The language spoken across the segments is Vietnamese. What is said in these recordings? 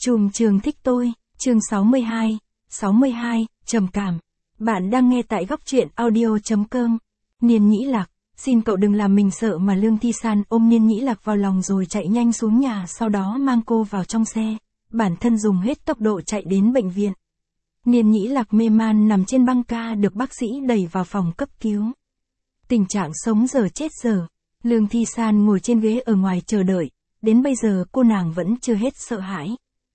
Trùm trường thích tôi, chương 62, trầm cảm. Bạn đang nghe tại góc truyện audio.com. Niên Nhĩ Lạc, xin cậu đừng làm mình sợ mà Lương Thi San ôm Niên Nhĩ Lạc vào lòng rồi chạy nhanh xuống nhà, sau đó mang cô vào trong xe. Bản thân dùng hết tốc độ chạy đến bệnh viện. Niên Nhĩ Lạc mê man nằm trên băng ca được bác sĩ đẩy vào phòng cấp cứu. Tình trạng sống dở chết dở. Lương Thi San ngồi trên ghế ở ngoài chờ đợi. Đến bây giờ cô nàng vẫn chưa hết sợ hãi.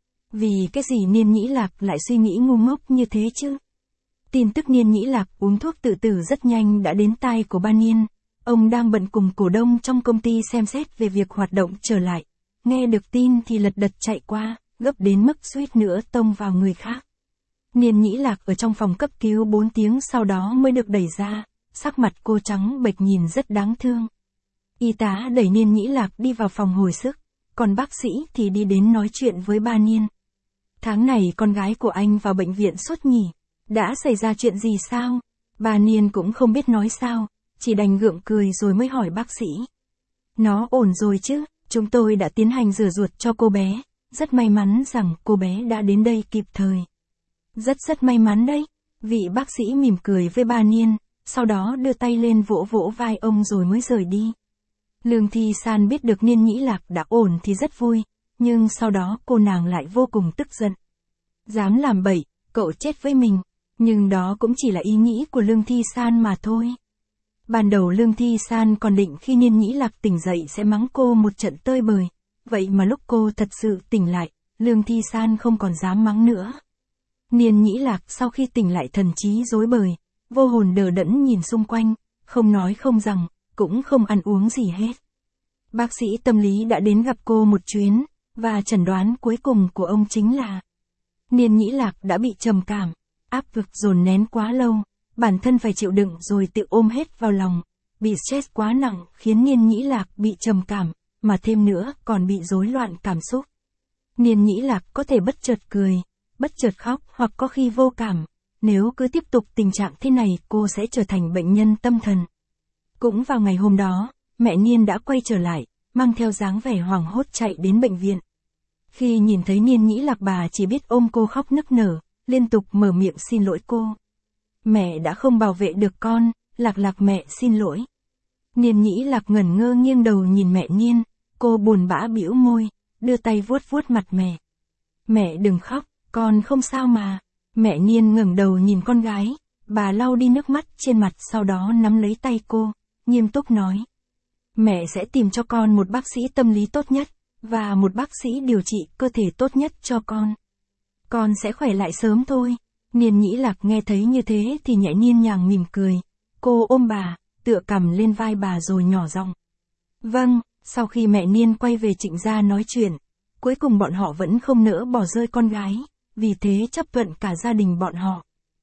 Vì cái gì Niên Nhĩ Lạc lại suy nghĩ ngu ngốc như thế chứ? Tin tức Niên Nhĩ Lạc uống thuốc tự tử rất nhanh đã đến tai của ba Niên. Ông đang bận cùng cổ đông trong công ty xem xét về việc hoạt động trở lại. Nghe được tin thì lật đật chạy qua, gấp đến mức suýt nữa tông vào người khác. Niên Nhĩ Lạc ở trong phòng cấp cứu 4 tiếng sau đó mới được đẩy ra, sắc mặt cô trắng bệch nhìn rất đáng thương. Y tá đẩy Niên Nhĩ Lạc đi vào phòng hồi sức, còn bác sĩ thì đi đến nói chuyện với ba Niên. Tháng này con gái của anh vào bệnh viện suốt nhỉ? Đã xảy ra chuyện gì sao? Ba Niên cũng không biết nói sao, chỉ đành gượng cười rồi mới hỏi bác sĩ. Nó ổn rồi chứ, chúng tôi đã tiến hành rửa ruột cho cô bé, rất may mắn rằng cô bé đã đến đây kịp thời. Rất may mắn đấy, vị bác sĩ mỉm cười với ba Niên, sau đó đưa tay lên vỗ vỗ vai ông rồi mới rời đi. Lương Thi San biết được Niên Nhĩ Lạc đã ổn thì rất vui, nhưng sau đó cô nàng lại vô cùng tức giận. Dám làm bậy, cậu chết với mình, nhưng đó cũng chỉ là ý nghĩ của Lương Thi San mà thôi. Ban đầu Lương Thi San còn định khi Niên Nhĩ Lạc tỉnh dậy sẽ mắng cô một trận tơi bời, vậy mà lúc cô thật sự tỉnh lại, Lương Thi San không còn dám mắng nữa. Niên Nhĩ Lạc sau khi tỉnh lại thần trí rối bời, vô hồn đờ đẫn nhìn xung quanh, không nói không rằng, cũng không ăn uống gì hết. Bác sĩ tâm lý đã đến gặp cô một chuyến, và chẩn đoán cuối cùng của ông chính là Niên Nhĩ Lạc đã bị trầm cảm, áp lực dồn nén quá lâu, bản thân phải chịu đựng rồi tự ôm hết vào lòng, bị stress quá nặng khiến Niên Nhĩ Lạc bị trầm cảm, mà thêm nữa còn bị rối loạn cảm xúc. Niên Nhĩ Lạc có thể bất chợt cười, bất chợt khóc hoặc có khi vô cảm, nếu cứ tiếp tục tình trạng thế này cô sẽ trở thành bệnh nhân tâm thần. Cũng vào ngày hôm đó, mẹ Niên đã quay trở lại, mang theo dáng vẻ hoảng hốt chạy đến bệnh viện. Khi nhìn thấy Niên Nhĩ Lạc bà chỉ biết ôm cô khóc nức nở, liên tục mở miệng xin lỗi cô. Mẹ đã không bảo vệ được con, Lạc mẹ xin lỗi. Niên Nhĩ Lạc ngẩn ngơ nghiêng đầu nhìn mẹ Niên, cô buồn bã bĩu môi, đưa tay vuốt vuốt mặt mẹ. Mẹ đừng khóc, con không sao mà. Mẹ Niên ngẩng đầu nhìn con gái, bà lau đi nước mắt trên mặt sau đó nắm lấy tay cô, nghiêm túc nói. Mẹ sẽ tìm cho con một bác sĩ tâm lý tốt nhất, và một bác sĩ điều trị cơ thể tốt nhất cho con. Con sẽ khỏe lại sớm thôi. Niên Nhĩ Lạc nghe thấy như thế thì nhẹ nhàng mỉm cười. Cô ôm bà, tựa cằm lên vai bà rồi nhỏ giọng. Vâng, sau khi mẹ Niên quay về Trịnh gia nói chuyện, cuối cùng bọn họ vẫn không nỡ bỏ rơi con gái, vì thế chấp thuận cả gia đình bọn họ.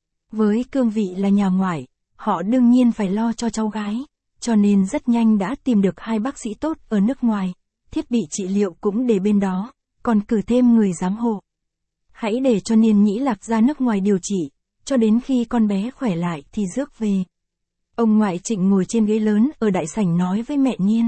Với cương vị là nhà ngoại, họ đương nhiên phải lo cho cháu gái, cho nên rất nhanh đã tìm được 2 bác sĩ tốt ở nước ngoài, thiết bị trị liệu cũng để bên đó, còn cử thêm người giám hộ. Hãy để cho Niên Nhĩ Lạc ra nước ngoài điều trị, cho đến khi con bé khỏe lại thì rước về. Ông ngoại Trịnh ngồi trên ghế lớn ở đại sảnh nói với mẹ Niên.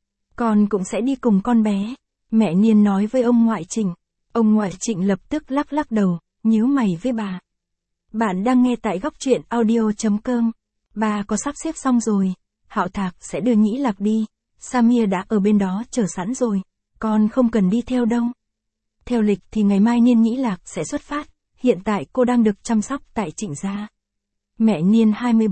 Con cũng sẽ đi cùng con bé, mẹ Niên nói với ông ngoại Trịnh. Ông ngoại Trịnh lập tức lắc đầu, nhíu mày với bà. Bạn đang nghe tại góc truyện audio.com. Bà có sắp xếp xong rồi, Hạo Thạc sẽ đưa Nhĩ Lạc đi, Samir đã ở bên đó chờ sẵn rồi, con không cần đi theo đâu. Theo lịch thì ngày mai Niên Nhĩ Lạc sẽ xuất phát, hiện tại cô đang được chăm sóc tại Trịnh gia. Mẹ Niên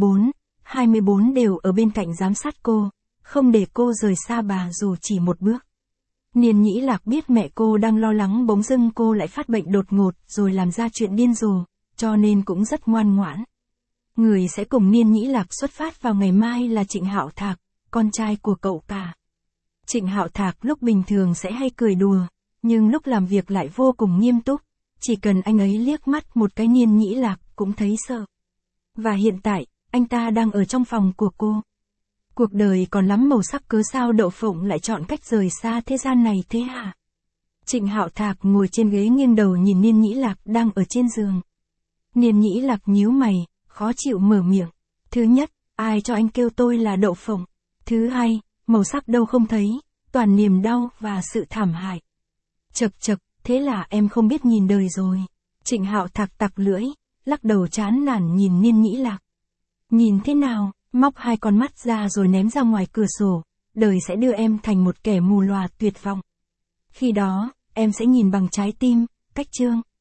24 đều ở bên cạnh giám sát cô, không để cô rời xa bà dù chỉ một bước. Niên Nhĩ Lạc biết mẹ cô đang lo lắng bỗng dưng cô lại phát bệnh đột ngột rồi làm ra chuyện điên rồ, cho nên cũng rất ngoan ngoãn. Người sẽ cùng Niên Nhĩ Lạc xuất phát vào ngày mai là Trịnh Hạo Thạc, con trai của cậu cả. Trịnh Hạo Thạc lúc bình thường sẽ hay cười đùa, nhưng lúc làm việc lại vô cùng nghiêm túc, chỉ cần anh ấy liếc mắt một cái Niên Nhĩ Lạc cũng thấy sợ. Và hiện tại, anh ta đang ở trong phòng của cô. Cuộc đời còn lắm màu sắc cớ sao Đậu Phụng lại chọn cách rời xa thế gian này thế hả? Trịnh Hạo Thạc ngồi trên ghế nghiêng đầu nhìn Niên Nhĩ Lạc đang ở trên giường. Niên Nhĩ Lạc nhíu mày, khó chịu mở miệng. Thứ nhất, ai cho anh kêu tôi là Đậu Phụng? Thứ hai, màu sắc đâu không thấy, toàn niềm đau và sự thảm hại. Chậc, Thế là em không biết nhìn đời rồi. Trịnh Hạo thạc tặc lưỡi, lắc đầu chán nản nhìn Niên Nhĩ Lạc. Nhìn thế nào, móc hai con mắt ra rồi ném ra ngoài cửa sổ, đời sẽ đưa em thành một kẻ mù lòa tuyệt vọng. Khi đó, em sẽ nhìn bằng trái tim, cách chương.